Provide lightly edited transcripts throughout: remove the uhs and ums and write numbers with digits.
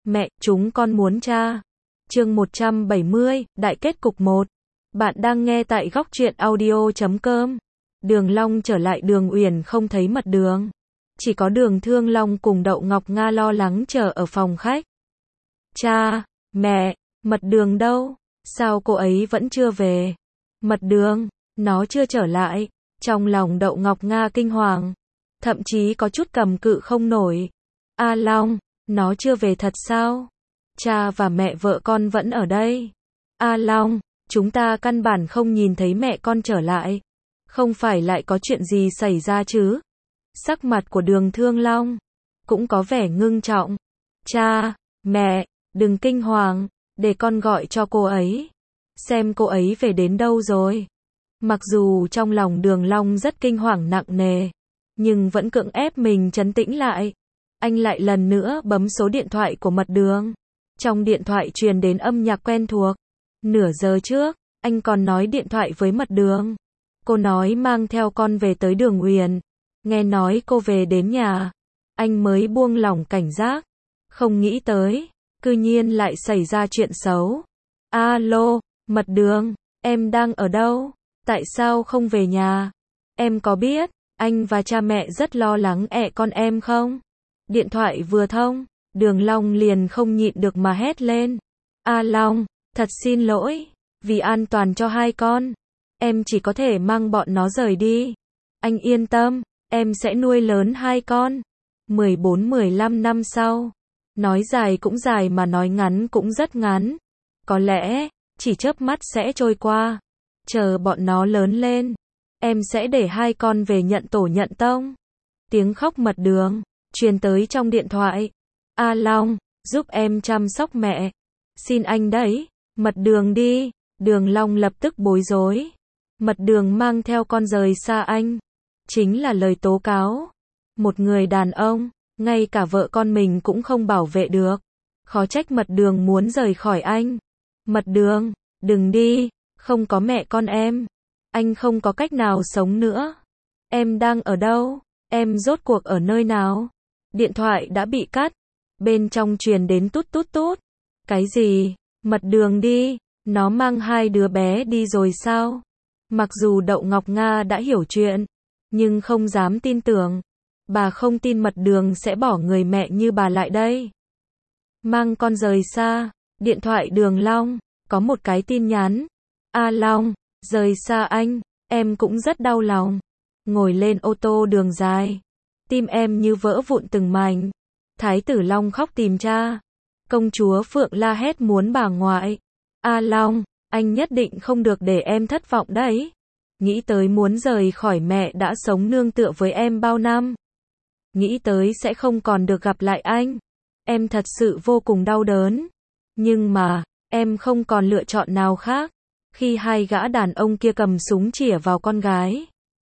Mẹ, chúng con muốn cha. Chương 170, Đại kết cục 1. Bạn đang nghe tại góc truyện audio.com. Đường Long trở lại Đường Uyển không thấy Mật Đường. Chỉ có Đường Thương Long cùng Đậu Ngọc Nga lo lắng chờ ở phòng khách. Cha, mẹ, Mật Đường đâu? Sao cô ấy vẫn chưa về? Mật Đường, nó chưa trở lại. Trong lòng Đậu Ngọc Nga kinh hoàng, thậm chí có chút cầm cự không nổi. A Long, nó chưa về thật sao? Cha và mẹ vợ con vẫn ở đây. A Long, chúng ta căn bản không nhìn thấy mẹ con trở lại. Không phải lại có chuyện gì xảy ra chứ? Sắc mặt của Đường Thương Long cũng có vẻ ngưng trọng. Cha, mẹ, đừng kinh hoàng, để con gọi cho cô ấy. Xem cô ấy về đến đâu rồi. Mặc dù trong lòng Đường Long rất kinh hoàng nặng nề, nhưng vẫn cưỡng ép mình trấn tĩnh lại. Anh lại lần nữa bấm số điện thoại của Mật Đường. Trong điện thoại truyền đến âm nhạc quen thuộc. Nửa giờ trước, anh còn nói điện thoại với Mật Đường. Cô nói mang theo con về tới Đường Uyển. Nghe nói cô về đến nhà, anh mới buông lỏng cảnh giác. Không nghĩ tới, cư nhiên lại xảy ra chuyện xấu. Alo, Mật Đường, em đang ở đâu? Tại sao không về nhà? Em có biết, anh và cha mẹ rất lo lắng con em không? Điện thoại vừa thông, Đường Long liền không nhịn được mà hét lên. A Long, thật xin lỗi, vì an toàn cho hai con, em chỉ có thể mang bọn nó rời đi. Anh yên tâm, em sẽ nuôi lớn hai con. 14-15 năm sau. Nói dài cũng dài mà nói ngắn cũng rất ngắn. Có lẽ, chỉ chớp mắt sẽ trôi qua. Chờ bọn nó lớn lên, em sẽ để hai con về nhận tổ nhận tông. Tiếng khóc Mật Đường truyền tới trong điện thoại. A Long, giúp em chăm sóc mẹ. Xin anh đấy, Mật Đường đi. Đường Long lập tức bối rối. Mật Đường mang theo con rời xa anh. Chính là lời tố cáo. Một người đàn ông, ngay cả vợ con mình cũng không bảo vệ được. Khó trách Mật Đường muốn rời khỏi anh. Mật Đường, đừng đi, không có mẹ con em. Anh không có cách nào sống nữa. Em đang ở đâu? Em rốt cuộc ở nơi nào? Điện thoại đã bị cắt. Bên trong truyền đến tút tút tút. Cái gì? Mật Đường đi, nó mang hai đứa bé đi rồi sao? Mặc dù Đậu Ngọc Nga đã hiểu chuyện, nhưng không dám tin tưởng. Bà không tin Mật Đường sẽ bỏ người mẹ như bà lại đây. Mang con rời xa. Điện thoại Đường Long, có một cái tin nhắn. A Long, rời xa anh, em cũng rất đau lòng. Ngồi lên ô tô đường dài, tim em như vỡ vụn từng mảnh. Thái tử Long khóc tìm cha. Công chúa Phượng la hét muốn bà ngoại. A Long, anh nhất định không được để em thất vọng đấy. Nghĩ tới muốn rời khỏi mẹ đã sống nương tựa với em bao năm. Nghĩ tới sẽ không còn được gặp lại anh. Em thật sự vô cùng đau đớn. Nhưng mà, em không còn lựa chọn nào khác. Khi hai gã đàn ông kia cầm súng chĩa vào con gái,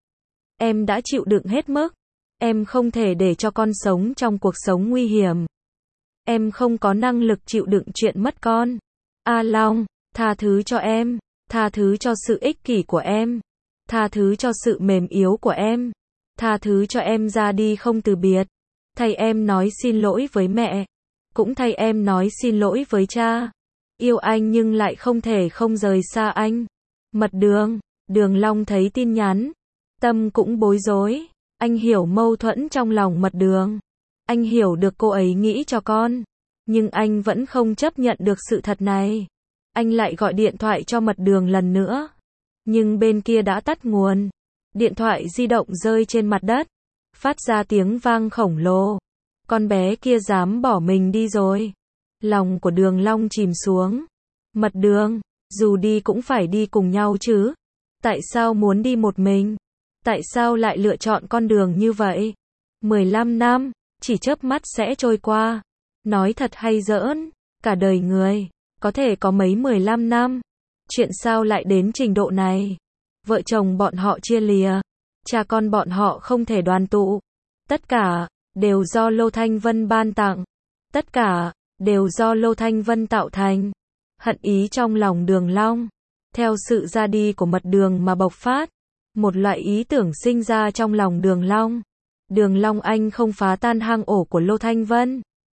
em đã chịu đựng hết mức. Em không thể để cho con sống trong cuộc sống nguy hiểm. Em không có năng lực chịu đựng chuyện mất con. A Long, tha thứ cho em. Tha thứ cho sự ích kỷ của em. Tha thứ cho sự mềm yếu của em. Tha thứ cho em ra đi không từ biệt. Thay em nói xin lỗi với mẹ. Cũng thay em nói xin lỗi với cha. Yêu anh nhưng lại không thể không rời xa anh. Mật Đường. Đường Long thấy tin nhắn, tâm cũng bối rối. Anh hiểu mâu thuẫn trong lòng Mật Đường. Anh hiểu được cô ấy nghĩ cho con. Nhưng anh vẫn không chấp nhận được sự thật này. Anh lại gọi điện thoại cho Mật Đường lần nữa. Nhưng bên kia đã tắt nguồn. Điện thoại di động rơi trên mặt đất, phát ra tiếng vang khổng lồ. Con bé kia dám bỏ mình đi rồi. Lòng của Đường Long chìm xuống. Mật Đường, dù đi cũng phải đi cùng nhau chứ. Tại sao muốn đi một mình? Tại sao lại lựa chọn con đường như vậy? 15 năm, chỉ chớp mắt sẽ trôi qua. Nói thật hay giỡn, cả đời người, có thể có mấy 15 năm. Chuyện sao lại đến trình độ này? Vợ chồng bọn họ chia lìa. Cha con bọn họ không thể đoàn tụ. Tất cả, đều do Lô Thanh Vân ban tặng. Tất cả, đều do Lô Thanh Vân tạo thành. Hận ý trong lòng Đường Long, theo sự ra đi của Mật Đường mà bộc phát. Một loại ý tưởng sinh ra trong lòng Đường Long. Đường Long anh không phá tan hang ổ của Lô Thanh Vân.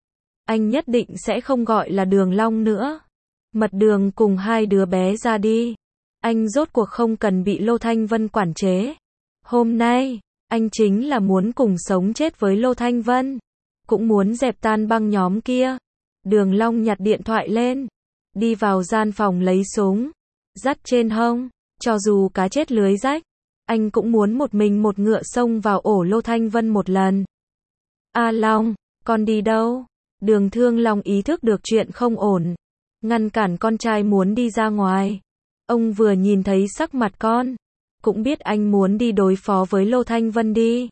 anh nhất định sẽ không gọi là Đường Long nữa. Mật Đường cùng hai đứa bé ra đi. Anh rốt cuộc không cần bị Lô Thanh Vân quản chế. Hôm nay, anh chính là muốn cùng sống chết với Lô Thanh Vân. Cũng muốn dẹp tan băng nhóm kia. Đường Long nhặt điện thoại lên. Đi vào gian phòng lấy súng. Dắt trên hông. Cho dù cá chết lưới rách. Anh cũng muốn một mình một ngựa xông vào ổ Lô Thanh Vân một lần. A Long, con đi đâu? Đường Thương Long ý thức được chuyện không ổn. Ngăn cản con trai muốn đi ra ngoài. Ông vừa nhìn thấy sắc mặt con. Cũng biết anh muốn đi đối phó với Lô Thanh Vân đi.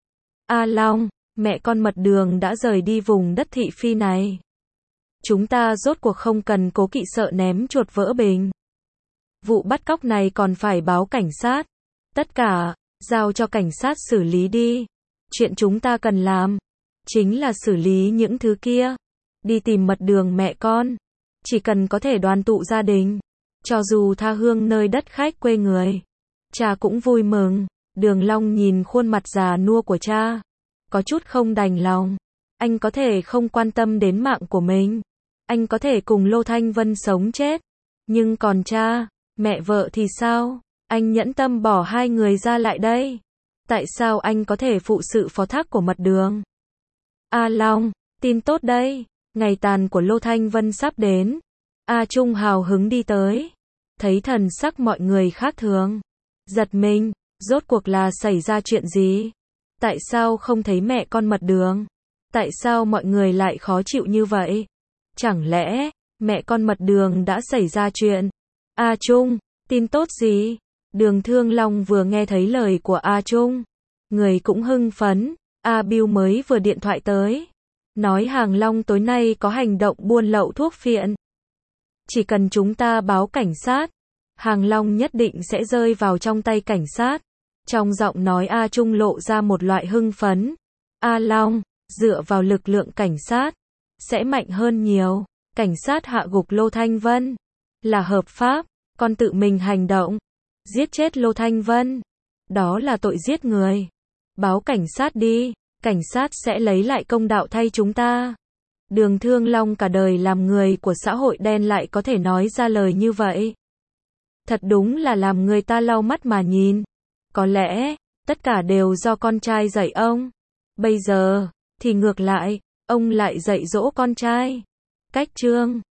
A Long, mẹ con Mật Đường đã rời đi vùng đất thị phi này. Chúng ta rốt cuộc không cần cố kỵ sợ ném chuột vỡ bình. Vụ bắt cóc này còn phải báo cảnh sát. Tất cả, giao cho cảnh sát xử lý đi. Chuyện chúng ta cần làm, chính là xử lý những thứ kia. Đi tìm Mật Đường mẹ con. Chỉ cần có thể đoàn tụ gia đình. Cho dù tha hương nơi đất khách quê người. Cha cũng vui mừng. Đường Long nhìn khuôn mặt già nua của cha. Có chút không đành lòng. Anh có thể không quan tâm đến mạng của mình. Anh có thể cùng Lô Thanh Vân sống chết. Nhưng còn cha, mẹ vợ thì sao? Anh nhẫn tâm bỏ hai người ra lại đây. Tại sao anh có thể phụ sự phó thác của Mật Đường? A Long, tin tốt đây. Ngày tàn của Lô Thanh Vân sắp đến. A Trung hào hứng đi tới. Thấy thần sắc mọi người khác thường. Giật mình, rốt cuộc là xảy ra chuyện gì? Tại sao không thấy mẹ con Mật Đường? Tại sao mọi người lại khó chịu như vậy? Chẳng lẽ, mẹ con Mật Đường đã xảy ra chuyện? A Trung, tin tốt gì? Đường Thương Long vừa nghe thấy lời của A Trung. Người cũng hưng phấn. A Bill mới vừa điện thoại tới. Nói Hàng Long tối nay có hành động buôn lậu thuốc phiện. Chỉ cần chúng ta báo cảnh sát, Hàng Long nhất định sẽ rơi vào trong tay cảnh sát. Trong giọng nói A Trung lộ ra một loại hưng phấn. A Long, dựa vào lực lượng cảnh sát, sẽ mạnh hơn nhiều. Cảnh sát hạ gục Lô Thanh Vân là hợp pháp, con tự mình hành động, giết chết Lô Thanh Vân. Đó là tội giết người. Báo cảnh sát đi, cảnh sát sẽ lấy lại công đạo thay chúng ta. Đường Thương Long cả đời làm người của xã hội đen lại có thể nói ra lời như vậy. Thật đúng là làm người ta lau mắt mà nhìn. Có lẽ, tất cả đều do con trai dạy ông. Bây giờ, thì ngược lại, ông lại dạy dỗ con trai. Cách chương